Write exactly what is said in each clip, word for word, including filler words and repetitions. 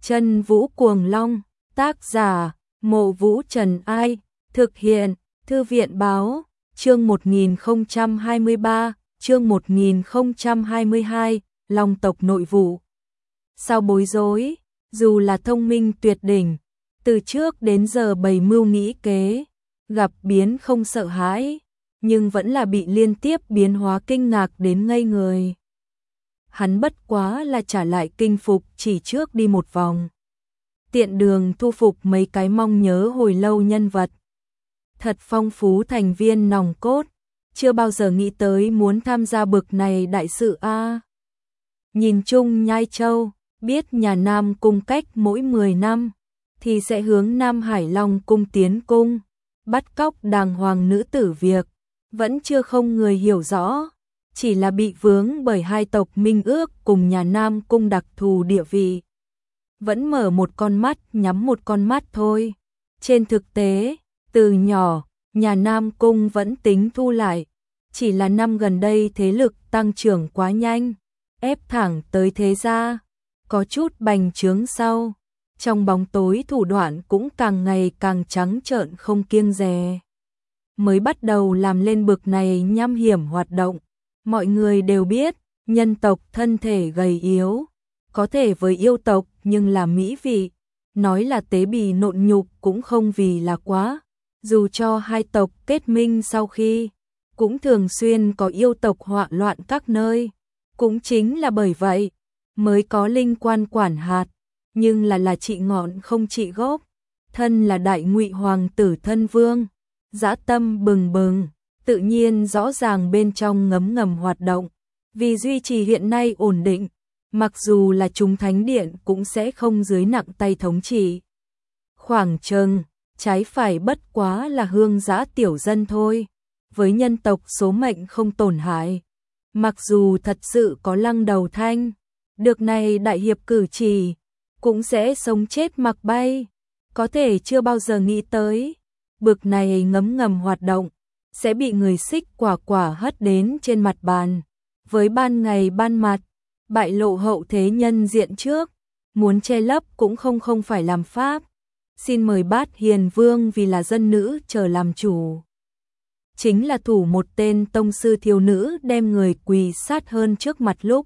Chân Vũ Cuồng Long, tác giả, Mộ Vũ Trần Ai, thực hiện, Thư viện Báo, chương một nghìn không trăm hai mươi ba, chương một nghìn không trăm hai mươi hai, Long tộc nội vụ. Sao bối rối, dù là thông minh tuyệt đỉnh, từ trước đến giờ bày mưu nghĩ kế, gặp biến không sợ hãi, nhưng vẫn là bị liên tiếp biến hóa kinh ngạc đến ngây người. Hắn bất quá là trả lại kinh phục chỉ trước đi một vòng. Tiện đường thu phục mấy cái mong nhớ hồi lâu nhân vật. Thật phong phú thành viên nòng cốt, chưa bao giờ nghĩ tới muốn tham gia bực này đại sự a. Nhìn chung Nhai Châu, biết nhà Nam Cung cách mỗi mười năm thì sẽ hướng Nam Hải Long cung tiến cung, bắt cóc đàng hoàng nữ tử việc, vẫn chưa không người hiểu rõ, chỉ là bị vướng bởi hai tộc minh ước cùng nhà Nam Cung đặc thù địa vị. Vẫn mở một con mắt nhắm một con mắt thôi. Trên thực tế, từ nhỏ, nhà Nam Cung vẫn tính thu lại, chỉ là năm gần đây thế lực tăng trưởng quá nhanh, ép thẳng tới thế gia, có chút bành trướng sau. Trong bóng tối thủ đoạn cũng càng ngày càng trắng trợn không kiêng dè. Mới bắt đầu làm lên bực này nham hiểm hoạt động, mọi người đều biết, nhân tộc thân thể gầy yếu, có thể với yêu tộc nhưng là mỹ vị, nói là tế bì nộn nhục cũng không vì là quá, dù cho hai tộc kết minh sau khi, cũng thường xuyên có yêu tộc họa loạn các nơi, cũng chính là bởi vậy, mới có linh quan quản hạt, nhưng là là trị ngọn không trị gốc, thân là đại ngụy hoàng tử thân vương, dã tâm bừng bừng, tự nhiên rõ ràng bên trong ngấm ngầm hoạt động, vì duy trì hiện nay ổn định, mặc dù là chúng thánh điện cũng sẽ không dưới nặng tay thống trị. Khoảng chừng, trái phải bất quá là hương giã tiểu dân thôi, với nhân tộc số mệnh không tổn hại. Mặc dù thật sự có lăng đầu thanh, được này đại hiệp cử chỉ, cũng sẽ sống chết mặc bay, có thể chưa bao giờ nghĩ tới. Bực này ngấm ngầm hoạt động, sẽ bị người xích quả quả hất đến trên mặt bàn, với ban ngày ban mặt, bại lộ hậu thế nhân diện trước, muốn che lấp cũng không không phải làm pháp. Xin mời Bát Hiền Vương vì là dân nữ chờ làm chủ. Chính là thủ một tên tông sư thiếu nữ đem người quỳ sát hơn trước mặt lúc.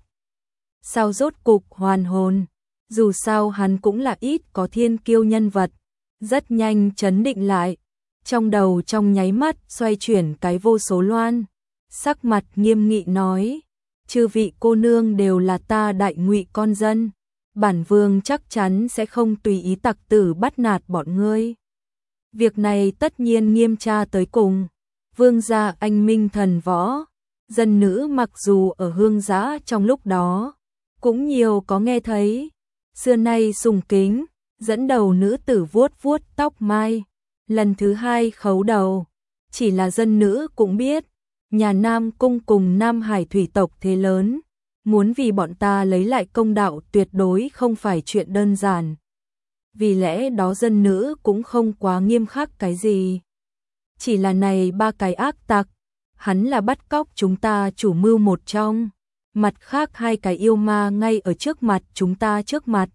Sao rốt cục hoàn hồn, dù sao hắn cũng là ít có thiên kiêu nhân vật, rất nhanh chấn định lại. Trong đầu trong nháy mắt xoay chuyển cái vô số loan, sắc mặt nghiêm nghị nói, chư vị cô nương đều là ta đại ngụy con dân, bản vương chắc chắn sẽ không tùy ý tặc tử bắt nạt bọn ngươi. Việc này tất nhiên nghiêm tra tới cùng, vương gia anh minh thần võ, dân nữ mặc dù ở hương giã trong lúc đó, cũng nhiều có nghe thấy, xưa nay sùng kính, dẫn đầu nữ tử vuốt vuốt tóc mai. Lần thứ hai khấu đầu, chỉ là dân nữ cũng biết, nhà Nam Cung cùng Nam Hải thủy tộc thế lớn, muốn vì bọn ta lấy lại công đạo tuyệt đối không phải chuyện đơn giản. Vì lẽ đó dân nữ cũng không quá nghiêm khắc cái gì. Chỉ là này ba cái ác tặc, hắn là bắt cóc chúng ta chủ mưu một trong, mặt khác hai cái yêu ma ngay ở trước mặt chúng ta trước mặt.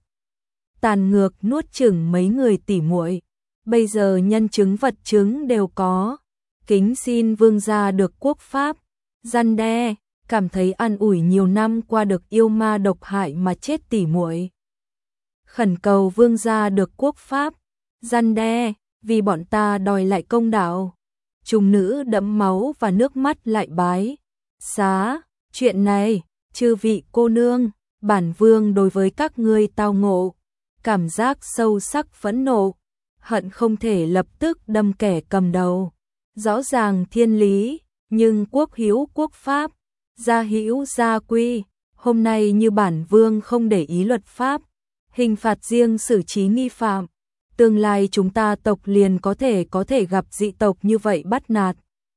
Tàn ngược nuốt chửng mấy người tỉ muội. Bây giờ nhân chứng vật chứng đều có, kính xin vương gia được quốc pháp, răn đe, cảm thấy an ủi nhiều năm qua được yêu ma độc hại mà chết tỉ muội. Khẩn cầu vương gia được quốc pháp, răn đe, vì bọn ta đòi lại công đạo. Trùng nữ đẫm máu và nước mắt lại bái. Xá, chuyện này, chư vị cô nương, bản vương đối với các ngươi tao ngộ, cảm giác sâu sắc phẫn nộ. Hận không thể lập tức đâm kẻ cầm đầu. Rõ ràng thiên lý, nhưng quốc hữu quốc pháp, gia hữu gia quy. Hôm nay như bản vương không để ý luật pháp, hình phạt riêng xử trí nghi phạm. Tương lai chúng ta tộc liền có thể có thể gặp dị tộc như vậy bắt nạt.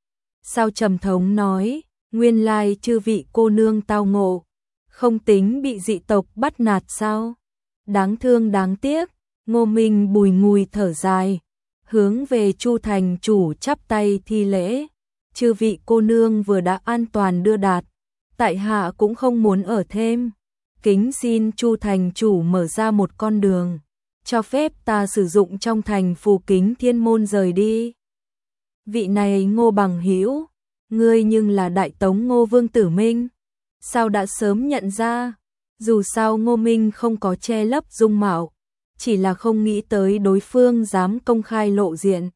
Sao Trầm Thống nói, nguyên lai chư vị cô nương tao ngộ, không tính bị dị tộc bắt nạt sao? Đáng thương đáng tiếc. Ngô Minh bùi ngùi thở dài, hướng về Chu thành chủ chắp tay thi lễ, chư vị cô nương vừa đã an toàn đưa đạt, tại hạ cũng không muốn ở thêm. kính xin Chu thành chủ mở ra một con đường, cho phép ta sử dụng trong thành phù kính thiên môn rời đi. Vị này Ngô bằng hữu, ngươi nhưng là Đại Tống Ngô Vương Tử Minh, sao đã sớm nhận ra? Dù sao Ngô Minh không có che lấp dung mạo, chỉ là không nghĩ tới đối phương dám công khai lộ diện.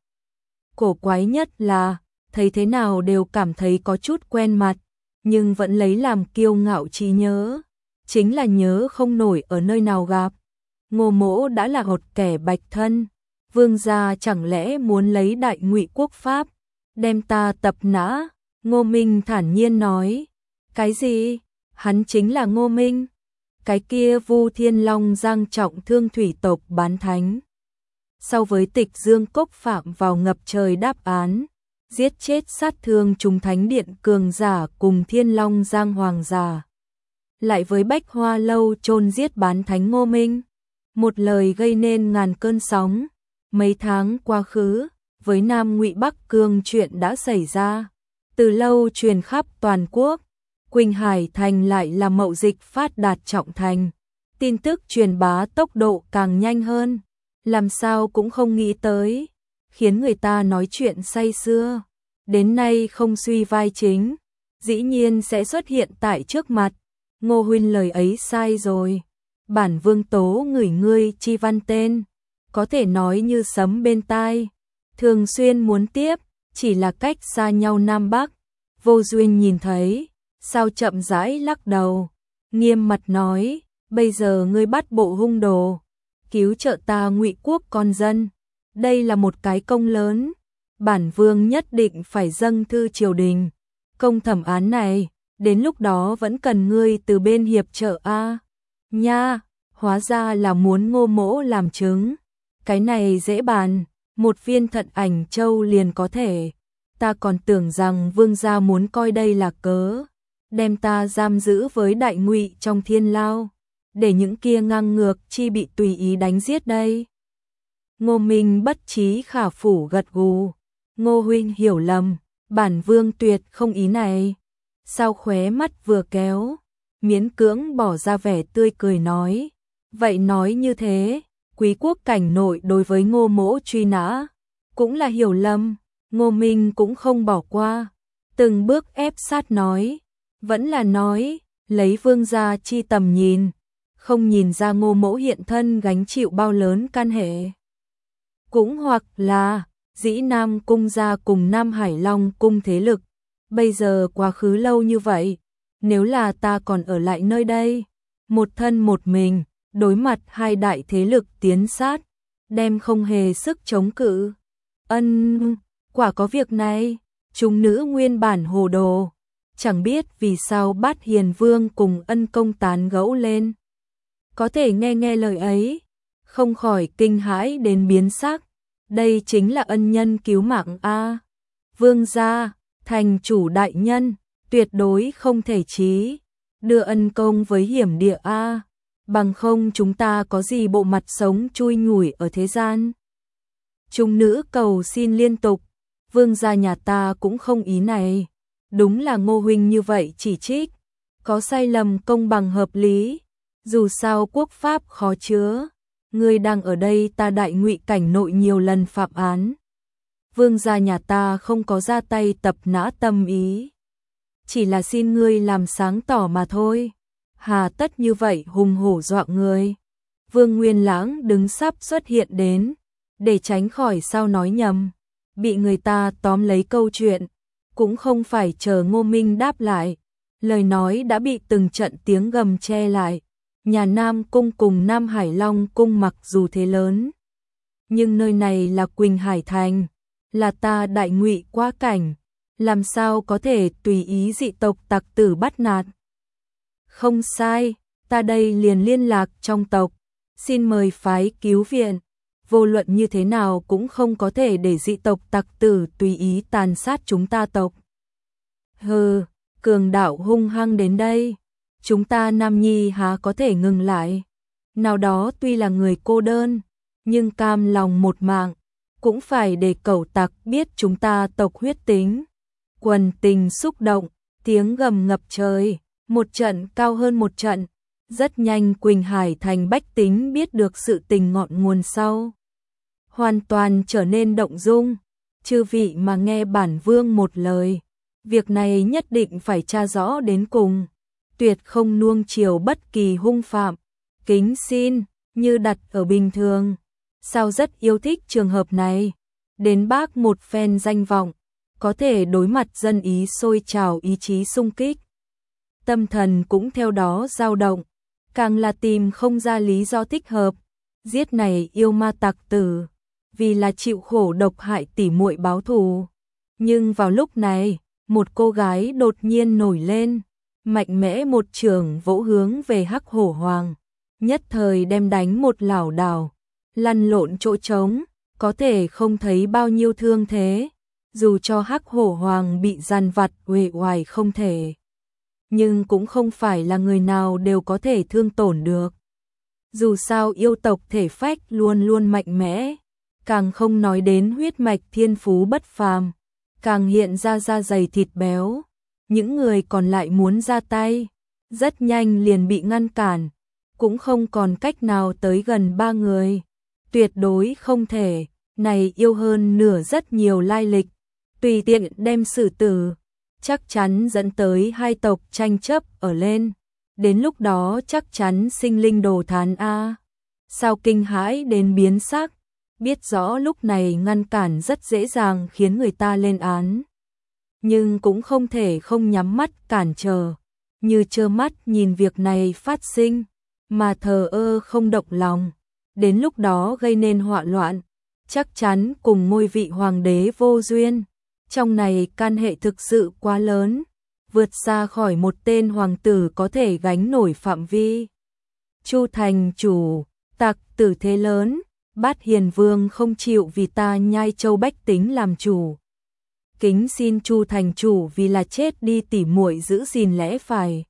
Cổ quái nhất là, thấy thế nào đều cảm thấy có chút quen mặt, nhưng vẫn lấy làm kiêu ngạo trí nhớ, chính là nhớ không nổi ở nơi nào gặp. Ngô Mỗ đã là một kẻ bạch thân, vương gia chẳng lẽ muốn lấy Đại Ngụy quốc pháp, đem ta tập nã? Ngô Minh thản nhiên nói. Cái gì? Hắn chính là Ngô Minh? Cái kia Vu Thiên Long giang trọng thương thủy tộc bán thánh. Sau với Tịch Dương Cốc phạm vào ngập trời đáp án, giết chết sát thương trùng thánh điện cường giả cùng Thiên Long giang hoàng giả. Lại với Bách Hoa Lâu chôn giết bán thánh Ngô Minh, một lời gây nên ngàn cơn sóng. Mấy tháng quá khứ, với Nam Ngụy Bắc Cương chuyện đã xảy ra, từ lâu truyền khắp toàn quốc. Quỳnh Hải thành lại là mậu dịch phát đạt trọng thành, tin tức truyền bá tốc độ càng nhanh hơn, làm sao cũng không nghĩ tới, khiến người ta nói chuyện say sưa, đến nay không suy vai chính, dĩ nhiên sẽ xuất hiện tại trước mặt. Ngô huynh lời ấy sai rồi, bản vương tố ngửi ngươi chi văn tên, có thể nói như sấm bên tai, thường xuyên muốn tiếp, chỉ là cách xa nhau Nam Bắc, vô duyên nhìn thấy. Sao chậm rãi lắc đầu, nghiêm mặt nói, bây giờ ngươi bắt bộ hung đồ, cứu trợ ta Ngụy quốc con dân, đây là một cái công lớn, bản vương nhất định phải dâng thư triều đình, công thẩm án này, đến lúc đó vẫn cần ngươi từ bên hiệp trợ a. Nha, hóa ra là muốn Ngô Mỗ làm chứng, cái này dễ bàn, một viên thận ảnh châu liền có thể, ta còn tưởng rằng vương gia muốn coi đây là cớ, đem ta giam giữ với Đại Ngụy trong thiên lao, để những kia ngang ngược chi bị tùy ý đánh giết đây. Ngô Minh bất trí khả phủ gật gù, Ngô huynh hiểu lầm, bản vương tuyệt không ý này. Sao khóe mắt vừa kéo, miễn cưỡng bỏ ra vẻ tươi cười nói, vậy nói như thế, quý quốc cảnh nội đối với Ngô Mỗ truy nã, cũng là hiểu lầm. Ngô Minh cũng không bỏ qua, từng bước ép sát nói, vẫn là nói, lấy vương gia chi tầm nhìn, không nhìn ra Ngô Mỗ hiện thân gánh chịu bao lớn can hệ. Cũng hoặc là, dĩ Nam Cung gia cùng Nam Hải Long Cung thế lực, bây giờ quá khứ lâu như vậy, nếu là ta còn ở lại nơi đây, một thân một mình, đối mặt hai đại thế lực tiến sát, đem không hề sức chống cự. Ân, quả có việc này, chúng nữ nguyên bản hồ đồ, chẳng biết vì sao Bát Hiền Vương cùng Ân công tán gẫu lên. Có thể nghe nghe lời ấy, không khỏi kinh hãi đến biến sắc, đây chính là ân nhân cứu mạng a. Vương gia, thành chủ đại nhân, tuyệt đối không thể trí, đưa Ân công với hiểm địa a, bằng không chúng ta có gì bộ mặt sống chui nhủi ở thế gian. Chúng nữ cầu xin liên tục, vương gia nhà ta cũng không ý này, đúng là Ngô huynh như vậy chỉ trích, có sai lầm công bằng hợp lý, dù sao quốc pháp khó chứa, ngươi đang ở đây ta Đại Ngụy cảnh nội nhiều lần phạm án. Vương gia nhà ta không có ra tay tập nã tâm ý, chỉ là xin ngươi làm sáng tỏ mà thôi, hà tất như vậy hùng hổ dọa người. Vương Nguyên Lãng đứng sắp xuất hiện đến, để tránh khỏi sao nói nhầm, bị người ta tóm lấy câu chuyện, cũng không phải chờ Ngô Minh đáp lại, lời nói đã bị từng trận tiếng gầm che lại. Nhà Nam Cung cùng Nam Hải Long Cung mặc dù thế lớn, nhưng nơi này là Quỳnh Hải Thành, là ta Đại Ngụy quá cảnh, làm sao có thể tùy ý dị tộc tặc tử bắt nạt. Không sai, ta đây liền liên lạc trong tộc, xin mời phái cứu viện, vô luận như thế nào cũng không có thể để dị tộc tặc tử tùy ý tàn sát chúng ta tộc. Hừ, cường đạo hung hăng đến đây, chúng ta Nam Nhi há có thể ngừng lại. Nào đó tuy là người cô đơn, nhưng cam lòng một mạng, cũng phải để cẩu tặc biết chúng ta tộc huyết tính. Quần tình xúc động, tiếng gầm ngập trời, một trận cao hơn một trận, Rất nhanh Quỳnh Hải thành bách tính biết được sự tình ngọn nguồn sau. Hoàn toàn trở nên động dung, chư vị mà nghe bản vương một lời. Việc này nhất định phải tra rõ đến cùng, tuyệt không nuông chiều bất kỳ hung phạm. Kính xin, như đặt ở bình thường. Sao rất yêu thích trường hợp này. Đến bác một phen danh vọng, có thể đối mặt dân ý sôi trào ý chí sung kích. Tâm thần cũng theo đó dao động, càng là tìm không ra lý do thích hợp. Giết này yêu ma tặc tử, vì là chịu khổ độc hại tỉ muội báo thù. Nhưng vào lúc này, một cô gái đột nhiên nổi lên, mạnh mẽ một trường vỗ hướng về Hắc Hổ Hoàng, nhất thời đem đánh một lảo đảo, lăn lộn chỗ trống, có thể không thấy bao nhiêu thương thế, dù cho Hắc Hổ Hoàng bị dằn vặt uể oải không thể, nhưng cũng không phải là người nào đều có thể thương tổn được. Dù sao yêu tộc thể phách luôn luôn mạnh mẽ, càng không nói đến huyết mạch thiên phú bất phàm, càng hiện ra da dày thịt béo. Những người còn lại muốn ra tay, rất nhanh liền bị ngăn cản, cũng không còn cách nào tới gần ba người. Tuyệt đối không thể, này yêu hơn nửa rất nhiều lai lịch, tùy tiện đem xử tử, chắc chắn dẫn tới hai tộc tranh chấp ở lên. Đến lúc đó chắc chắn sinh linh đồ thán a. Sao kinh hãi đến biến sắc, biết rõ lúc này ngăn cản rất dễ dàng khiến người ta lên án. Nhưng cũng không thể không nhắm mắt cản trở, như trơ mắt nhìn việc này phát sinh, mà thờ ơ không động lòng. Đến lúc đó gây nên họa loạn, chắc chắn cùng ngôi vị hoàng đế vô duyên. Trong này can hệ thực sự quá lớn, vượt xa khỏi một tên hoàng tử có thể gánh nổi phạm vi. Chu thành chủ, tặc tử thế lớn, Bát Hiền Vương không chịu vì ta Nhai Châu bách tính làm chủ. Kính xin Chu thành chủ vì là chết đi tỉ muội giữ gìn lẽ phải.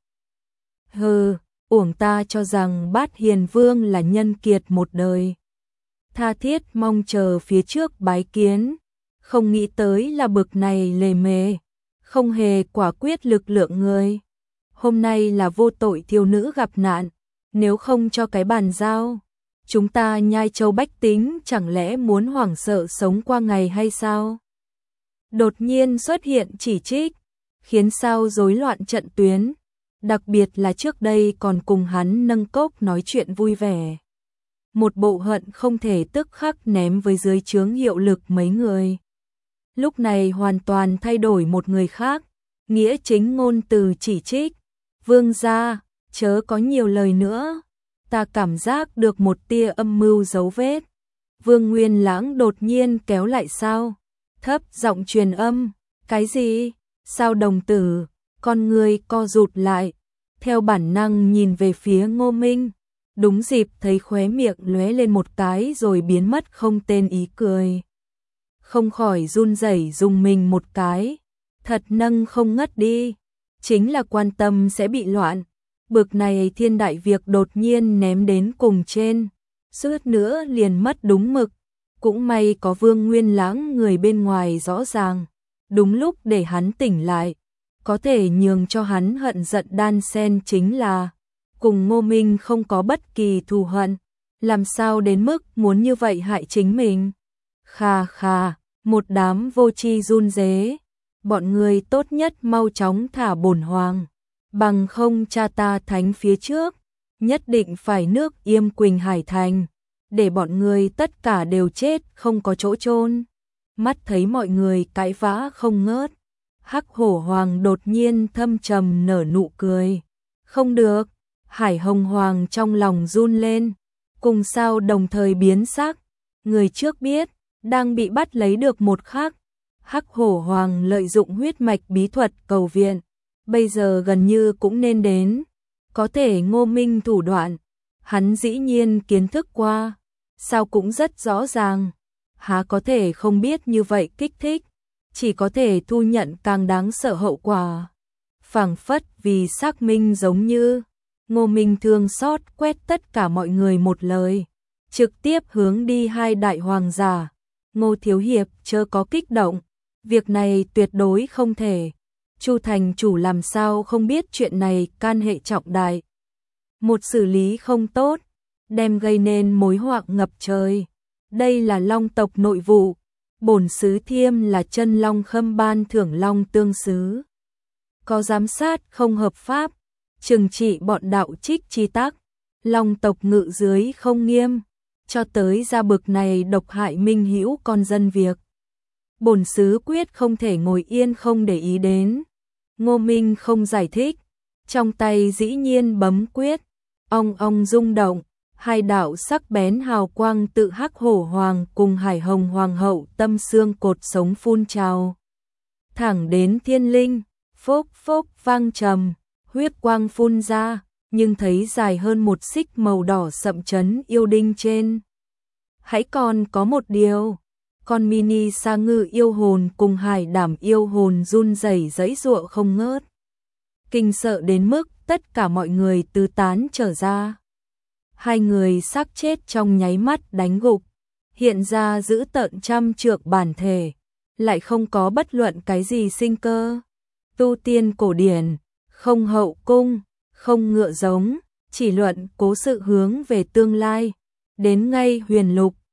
Hừ, uổng ta cho rằng Bát Hiền Vương là nhân kiệt một đời. Tha thiết mong chờ phía trước bái kiến, không nghĩ tới là bực này lề mề, không hề quả quyết lực lượng người. Hôm nay là vô tội thiếu nữ gặp nạn, nếu không cho cái bàn giao, chúng ta Nhai Châu bách tính chẳng lẽ muốn hoảng sợ sống qua ngày hay sao? Đột nhiên xuất hiện chỉ trích, khiến sao rối loạn trận tuyến, đặc biệt là trước đây còn cùng hắn nâng cốc nói chuyện vui vẻ. Một bộ hận không thể tức khắc ném với dưới trướng hiệu lực mấy người. Lúc này hoàn toàn thay đổi một người khác, nghĩa chính ngôn từ chỉ trích. Vương gia, chớ có nhiều lời nữa, ta cảm giác được một tia âm mưu dấu vết. Vương Nguyên Lãng đột nhiên kéo lại sao, thấp giọng truyền âm, cái gì? Sao đồng tử, con người co rụt lại, theo bản năng nhìn về phía Ngô Minh, đúng dịp thấy khóe miệng lóe lên một cái rồi biến mất không tên ý cười. Không khỏi run rẩy dùng mình một cái, thật nâng không ngất đi, chính là quan tâm sẽ bị loạn. Bực này thiên đại việc đột nhiên ném đến cùng trên, suýt nữa liền mất đúng mực. Cũng may có Vương Nguyên Lãng người bên ngoài rõ ràng, đúng lúc để hắn tỉnh lại, có thể nhường cho hắn hận giận đan sen chính là, cùng Ngô Minh không có bất kỳ thù hận, làm sao đến mức muốn như vậy hại chính mình. Khà khà, một đám vô tri run rế, bọn người tốt nhất mau chóng thả bổn hoàng, bằng không cha ta thánh phía trước, nhất định phải nước Yêm Quỳnh Hải thành, để bọn người tất cả đều chết không có chỗ chôn. Mắt thấy mọi người cãi vã không ngớt, Hắc Hổ Hoàng đột nhiên thâm trầm nở nụ cười. Không được, Hải Hồng Hoàng trong lòng run lên, cùng sao đồng thời biến sắc, người trước biết, đang bị bắt lấy được một khắc. Hắc Hổ Hoàng lợi dụng huyết mạch bí thuật cầu viện, bây giờ gần như cũng nên đến, có thể Ngô Minh thủ đoạn, hắn dĩ nhiên kiến thức qua, sao cũng rất rõ ràng, há có thể không biết như vậy kích thích, chỉ có thể thu nhận càng đáng sợ hậu quả. Phảng phất vì xác minh giống như, Ngô Minh thương xót quét tất cả mọi người một lời, trực tiếp hướng đi hai đại hoàng giả. Ngô Thiếu Hiệp chớ có kích động, việc này tuyệt đối không thể. Chu thành chủ làm sao không biết chuyện này can hệ trọng đại. một xử lý không tốt, đem gây nên mối họa ngập trời. Đây là long tộc nội vụ, bổn sứ Thiêm là chân long khâm ban thưởng long tương sứ. Có giám sát không hợp pháp, trừng trị bọn đạo trích chi tắc, long tộc ngự dưới không nghiêm, cho tới ra bực này độc hại minh hữu con dân việc. Bổn sứ quyết không thể ngồi yên không để ý đến. Ngô Minh không giải thích, trong tay dĩ nhiên bấm quyết, ong ong rung động, hai đạo sắc bén hào quang tự hắc hổ hoàng cùng hải hồng hoàng hậu tâm xương cột sống phun trào. Thẳng đến thiên linh, phốc phốc vang trầm, huyết quang phun ra, nhưng thấy dài hơn một xích màu đỏ sậm chấn yêu đinh trên. Hãy còn có một điều, con mini sa ngư yêu hồn cùng hải đảm yêu hồn run rẩy giãy giụa không ngớt. Kinh sợ đến mức tất cả mọi người tứ tán trở ra. Hai người xác chết trong nháy mắt đánh gục, hiện ra giữ tợn trăm trượng bản thể, lại không có bất luận cái gì sinh cơ. Tu tiên cổ điển, không hậu cung, không ngựa giống, chỉ luận cố sự hướng về tương lai. Đến ngay huyền lục,